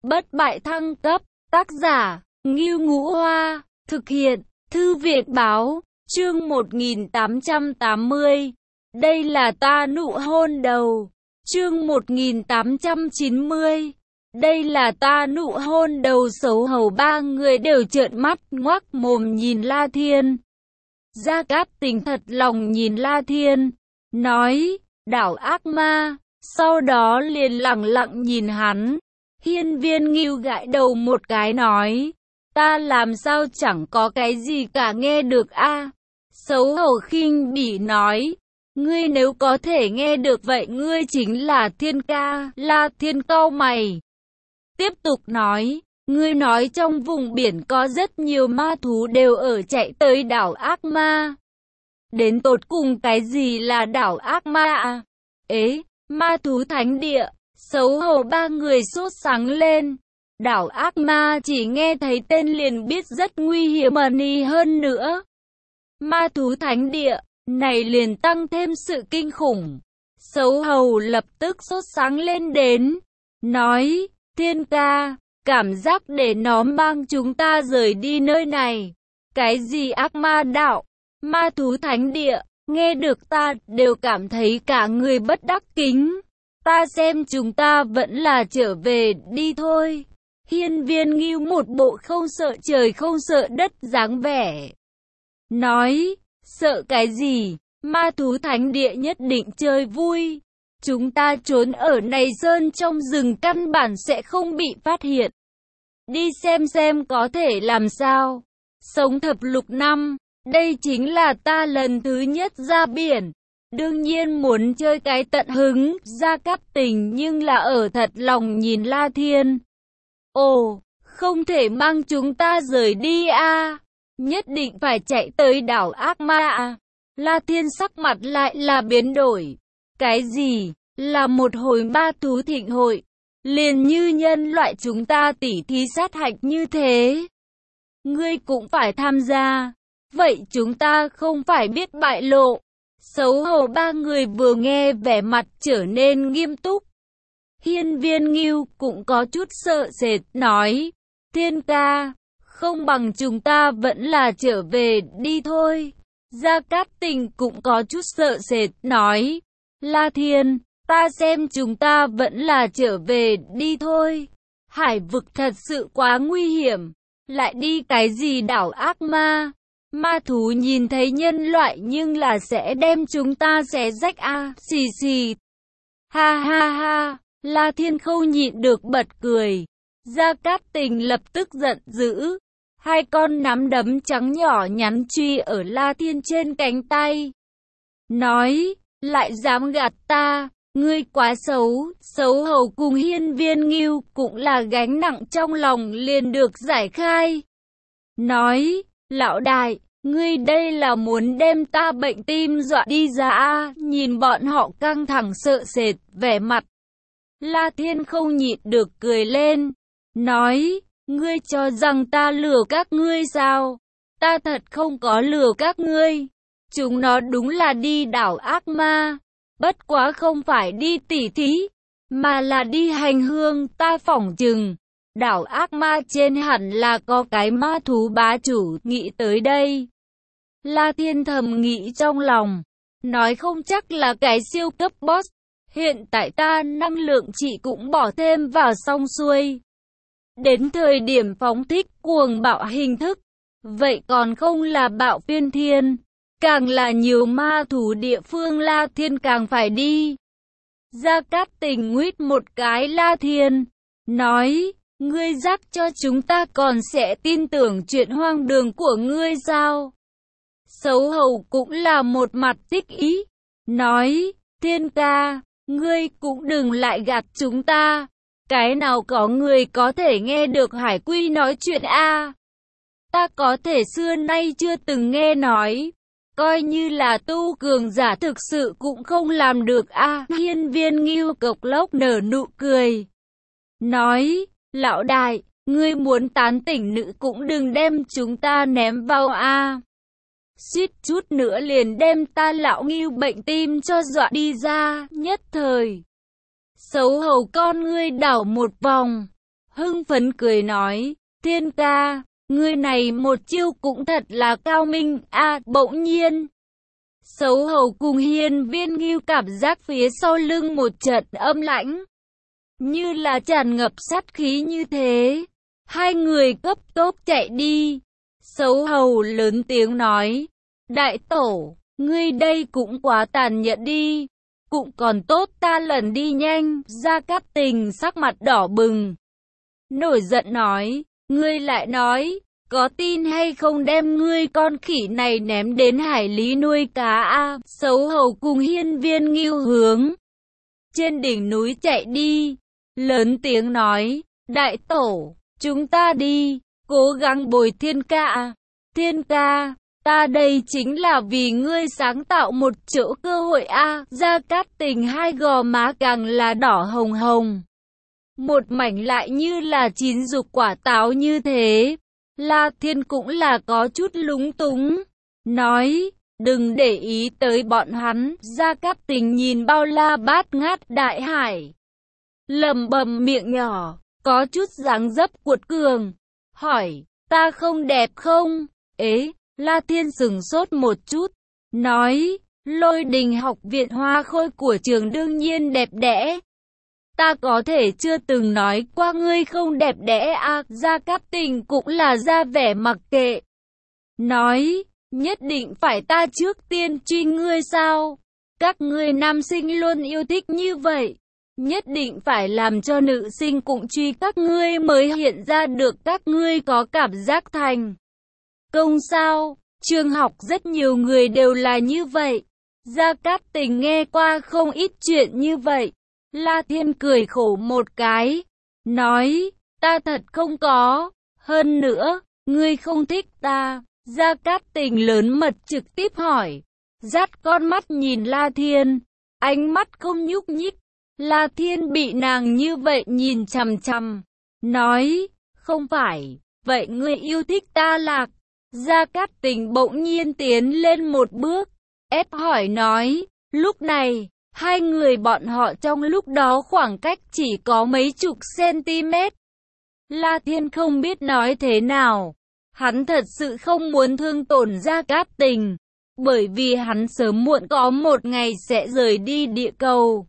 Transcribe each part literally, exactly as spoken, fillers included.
Bất bại thăng cấp, tác giả, Ngưu Ngũ Hoa, thực hiện, Thư viện báo, chương một nghìn tám trăm tám mươi. Đây là ta nụ hôn đầu, chương một nghìn tám trăm chín mươi. Đây là ta nụ hôn đầu. Xấu hầu ba người đều trợn mắt ngoác mồm nhìn La Thiên. Gia Cát Tình thật lòng nhìn La Thiên, nói, đảo ác ma, sau đó liền lẳng lặng nhìn hắn. Hiên Viên Ngưu gãi đầu một cái nói, ta làm sao chẳng có cái gì cả nghe được a? À? Xấu hầu khinh bỉ nói, ngươi nếu có thể nghe được vậy ngươi chính là Thiên ca. La Thiên cau mày, tiếp tục nói, ngươi nói trong vùng biển có rất nhiều ma thú đều ở chạy tới đảo ác ma. Đến tột cùng cái gì là đảo ác ma à? Ế, ma thú thánh địa. Xấu hổ ba người sốt sáng lên. Đảo ác ma chỉ nghe thấy tên liền biết rất nguy hiểm ẩn hơn nữa. Ma thú thánh địa, này liền tăng thêm sự kinh khủng. Xấu hầu lập tức sốt sáng lên đến, nói, Thiên ca, cảm giác để nó mang chúng ta rời đi nơi này. Cái gì ác ma đảo, ma thú thánh địa, nghe được ta đều cảm thấy cả người bất đắc kính. Ta xem chúng ta vẫn là trở về đi thôi. Hiên Viên Ngưu một bộ không sợ trời không sợ đất dáng vẻ, nói, sợ cái gì, ma thú thánh địa nhất định chơi vui. Chúng ta trốn ở này sơn trong rừng căn bản sẽ không bị phát hiện. Đi xem xem có thể làm sao. Sống thập lục năm, đây chính là ta lần thứ nhất ra biển. Đương nhiên muốn chơi cái tận hứng. Gia Cát Tình nhưng là ở thật lòng nhìn La Thiên. Ồ, không thể mang chúng ta rời đi à? Nhất định phải chạy tới đảo ác ma à? La Thiên sắc mặt lại là biến đổi. Cái gì? Là một hồi ma thú thịnh hội, liền như nhân loại chúng ta tỉ thí sát hạch như thế. Ngươi cũng phải tham gia. Vậy chúng ta không phải biết bại lộ. Xấu hổ ba người vừa nghe vẻ mặt trở nên nghiêm túc. Hiên Viên Ngưu cũng có chút sợ sệt nói, Thiên ca, không bằng chúng ta vẫn là trở về đi thôi. Gia Cát Tình cũng có chút sợ sệt nói, La Thiên, ta xem chúng ta vẫn là trở về đi thôi. Hải vực thật sự quá nguy hiểm, lại đi cái gì đảo ác ma. Ma thú nhìn thấy nhân loại nhưng là sẽ đem chúng ta xé rách a, à, xì xì. Ha ha ha, La Thiên không nhịn được bật cười. Gia Cát Tình lập tức giận dữ. Hai con nắm đấm trắng nhỏ nhắn truy ở La Thiên trên cánh tay. Nói, lại dám gạt ta, ngươi quá xấu. Xấu hầu cùng Hiên Viên Ngưu cũng là gánh nặng trong lòng liền được giải khai. Nói, lão đại, ngươi đây là muốn đem ta bệnh tim dọa đi ra à? Nhìn bọn họ căng thẳng sợ sệt, vẻ mặt. La Thiên không nhịn được cười lên, nói, ngươi cho rằng ta lừa các ngươi sao? Ta thật không có lừa các ngươi. Chúng nó đúng là đi đảo ác ma, bất quá không phải đi tỉ thí, mà là đi hành hương. Ta phỏng chừng đảo ác ma trên hẳn là có cái ma thú bá chủ. Nghĩ tới đây, La Thiên thầm nghĩ trong lòng, nói không chắc là cái siêu cấp boss. Hiện tại ta năng lượng chị cũng bỏ thêm vào xong xuôi. Đến thời điểm phóng thích cuồng bạo hình thức, vậy còn không là bạo phiên thiên. Càng là nhiều ma thú địa phương La Thiên càng phải đi. Gia Cát Tình nguyết một cái La Thiên, nói, ngươi rắc cho chúng ta còn sẽ tin tưởng chuyện hoang đường của ngươi sao? Xấu hầu cũng là một mặt tích ý, nói, Thiên ca, ngươi cũng đừng lại gạt chúng ta. Cái nào có người có thể nghe được Hải Quy nói chuyện a? À? Ta có thể xưa nay chưa từng nghe nói. Coi như là tu cường giả thực sự cũng không làm được a. À? Hiên Viên Ngưu cộc lốc nở nụ cười, nói, lão đại, ngươi muốn tán tỉnh nữ cũng đừng đem chúng ta ném vào a. À? Suýt chút nữa liền đem ta lão Ngưu bệnh tim cho dọa đi ra. Nhất thời, xấu hầu con ngươi đảo một vòng, hưng phấn cười nói, Thiên ca, ngươi này một chiêu cũng thật là cao minh, a à, bỗng nhiên. Xấu hầu cùng Hiên Viên Ngưu cảm giác phía sau lưng một trận âm lãnh, như là tràn ngập sát khí như thế. Hai người cấp tốc chạy đi. Xấu hầu lớn tiếng nói, đại tổ, ngươi đây cũng quá tàn nhẫn đi. Cũng còn tốt ta lần đi nhanh. Gia Cát Tình sắc mặt đỏ bừng, nổi giận nói, ngươi lại nói, có tin hay không đem ngươi con khỉ này ném đến hải lý nuôi cá a à? Xấu hầu cùng Hiên Viên Ngưu hướng trên đỉnh núi chạy đi, lớn tiếng nói, đại tổ, chúng ta đi, cố gắng bồi Thiên ca. Thiên ca, ta đây chính là vì ngươi sáng tạo một chỗ cơ hội a à. Gia Cát Tình hai gò má càng là đỏ hồng hồng, một mảnh lại như là chín dục quả táo như thế. La Thiên cũng là có chút lúng túng, nói, đừng để ý tới bọn hắn. Gia Cát Tình nhìn bao la bát ngát đại hải, lẩm bẩm miệng nhỏ, có chút dáng dấp cuột cường, hỏi, ta không đẹp không? Ế, La Thiên sửng sốt một chút, nói, Lôi Đình học viện hoa khôi của trường đương nhiên đẹp đẽ. Ta có thể chưa từng nói qua ngươi không đẹp đẽ à. Gia Cát Tình cũng là ra vẻ mặc kệ, nói, nhất định phải ta trước tiên truy ngươi sao? Các ngươi nam sinh luôn yêu thích như vậy, nhất định phải làm cho nữ sinh cũng truy các ngươi mới hiện ra được các ngươi có cảm giác thành công sao? Trường học rất nhiều người đều là như vậy. Gia Cát Tình nghe qua không ít chuyện như vậy. La Thiên cười khổ một cái, nói, ta thật không có, hơn nữa, ngươi không thích ta. Gia Cát Tình lớn mật trực tiếp hỏi, dắt con mắt nhìn La Thiên, ánh mắt không nhúc nhích. La Thiên bị nàng như vậy nhìn chằm chằm, nói, không phải, vậy ngươi yêu thích ta lạc? Gia Cát Tình bỗng nhiên tiến lên một bước, ép hỏi nói, lúc này, hai người bọn họ trong lúc đó khoảng cách chỉ có mấy chục cm. La Thiên không biết nói thế nào, hắn thật sự không muốn thương tổn Gia Cát Tình, bởi vì hắn sớm muộn có một ngày sẽ rời đi địa cầu.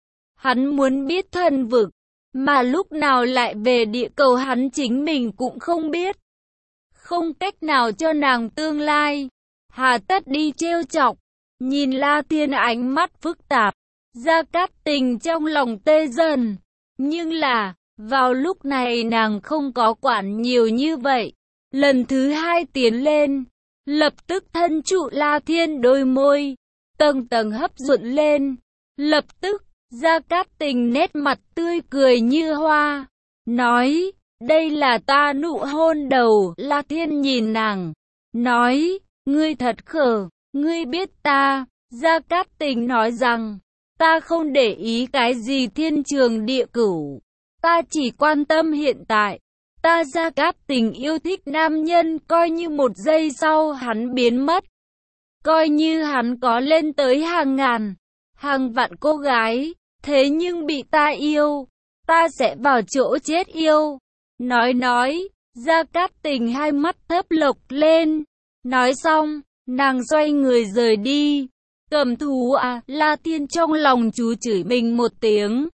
Hắn muốn biết thần vực, mà lúc nào lại về địa cầu hắn chính mình cũng không biết. Không cách nào cho nàng tương lai, hà tất đi trêu chọc. Nhìn La Thiên ánh mắt phức tạp, Gia Cát Tình trong lòng tê dần. Nhưng là, vào lúc này nàng không có quản nhiều như vậy. Lần thứ hai tiến lên, lập tức thân trụ La Thiên đôi môi, tầng tầng hấp dẫn lên. Lập tức, Gia Cát Tình nét mặt tươi cười như hoa, nói, đây là ta nụ hôn đầu. La Thiên nhìn nàng, nói, ngươi thật khờ, ngươi biết ta. Gia Cát Tình nói rằng, ta không để ý cái gì thiên trường địa cửu, ta chỉ quan tâm hiện tại. Ta Gia Cát Tình yêu thích nam nhân, coi như một giây sau hắn biến mất, coi như hắn có lên tới hàng ngàn, hàng vạn cô gái, thế nhưng bị ta yêu, ta sẽ vào chỗ chết yêu. Nói nói, Gia Cát Tình hai mắt thấp lộc lên, nói xong, nàng xoay người rời đi. Cầm thú à, La Thiên trong lòng chú chửi mình một tiếng.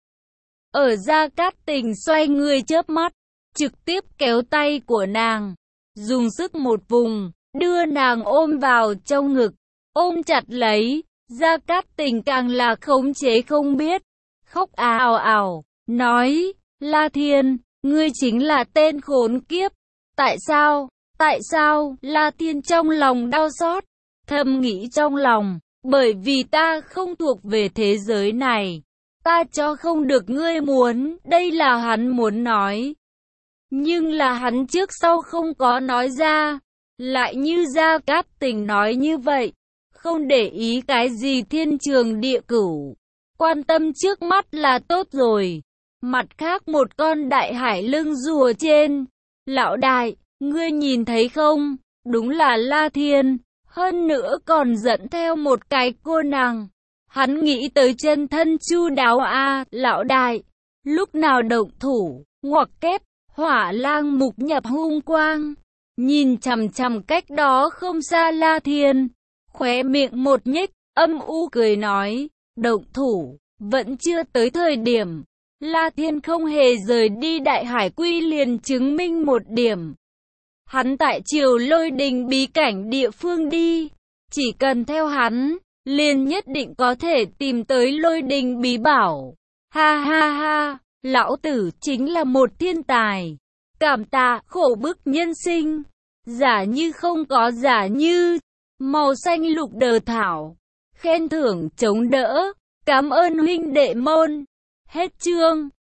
Ở Gia Cát Tình xoay người chớp mắt, trực tiếp kéo tay của nàng, dùng sức một vùng, đưa nàng ôm vào trong ngực, ôm chặt lấy. Gia Cát Tình càng là khống chế không biết, khóc ào ào, nói, La Thiên, ngươi chính là tên khốn kiếp. Tại sao, tại sao? La Thiên trong lòng đau xót, thầm nghĩ trong lòng, bởi vì ta không thuộc về thế giới này, ta cho không được ngươi muốn. Đây là hắn muốn nói, nhưng là hắn trước sau không có nói ra. Lại như Gia Cát Tình nói như vậy, không để ý cái gì thiên trường địa cửu, quan tâm trước mắt là tốt rồi. Mặt khác một con đại hải lưng rùa trên, lão đại, ngươi nhìn thấy không? Đúng là La Thiên, hơn nữa còn dẫn theo một cái cô nàng. Hắn nghĩ tới chân thân chu đáo a. À, lão đại, lúc nào động thủ, ngoặc kép, Hỏa lang mục nhập hung quang, nhìn chằm chằm cách đó không xa La Thiên, khóe miệng một nhếch, âm u cười nói, động thủ, vẫn chưa tới thời điểm. La Thiên không hề rời đi Đại Hải Quy liền chứng minh một điểm. Hắn tại Triều Lôi Đình bí cảnh địa phương đi, chỉ cần theo hắn, liền nhất định có thể tìm tới Lôi Đình bí bảo. Ha ha ha, lão tử chính là một thiên tài. Cảm tạ, khổ bức nhân sinh. Giả như không có giả như. Màu xanh lục đờ thảo. Khen thưởng chống đỡ. Cảm ơn huynh đệ môn. Hết chương.